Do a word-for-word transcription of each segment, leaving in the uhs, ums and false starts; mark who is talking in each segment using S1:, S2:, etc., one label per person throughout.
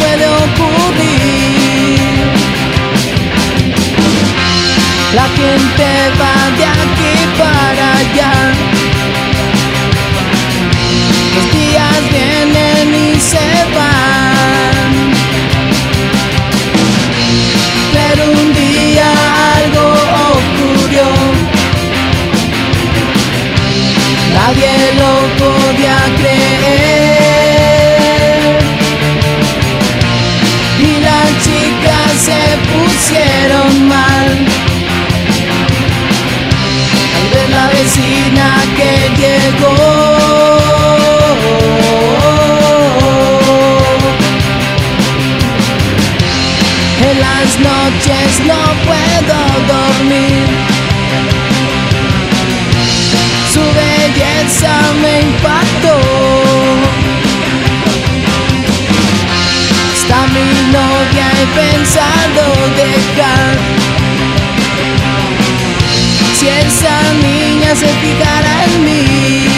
S1: puede ocurrir. La gente va de aquí para allá, los días vienen y se van, pero un día algo ocurrió, nadie lo podía creer, y las chicas se pusieron mal al ver la vecina que llegó. En las noches no puedo dormir, su belleza me impactó. Está mi novia, he pensado dejar, si esa niña se fijara en mí.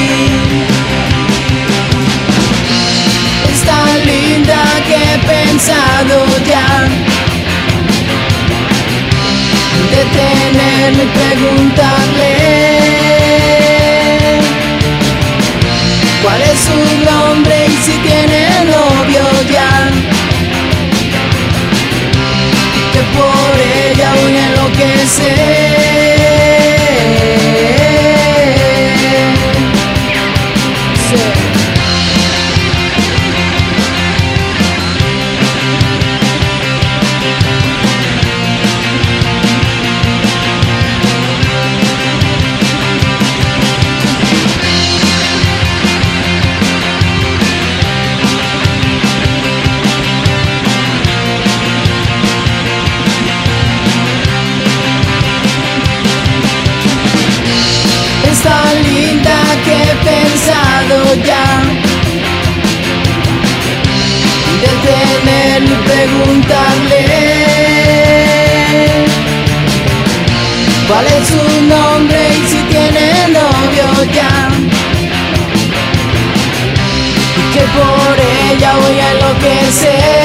S1: Es tan linda que he pensado ya detenerme y preguntarle cuál es su nombre y si tiene novio ya, que por ella voy a enloquecer. Sí. Es tan linda que he pensado ya detenerme y preguntarle cuál es su nombre y si tiene novio ya, y que por ella voy a enloquecer.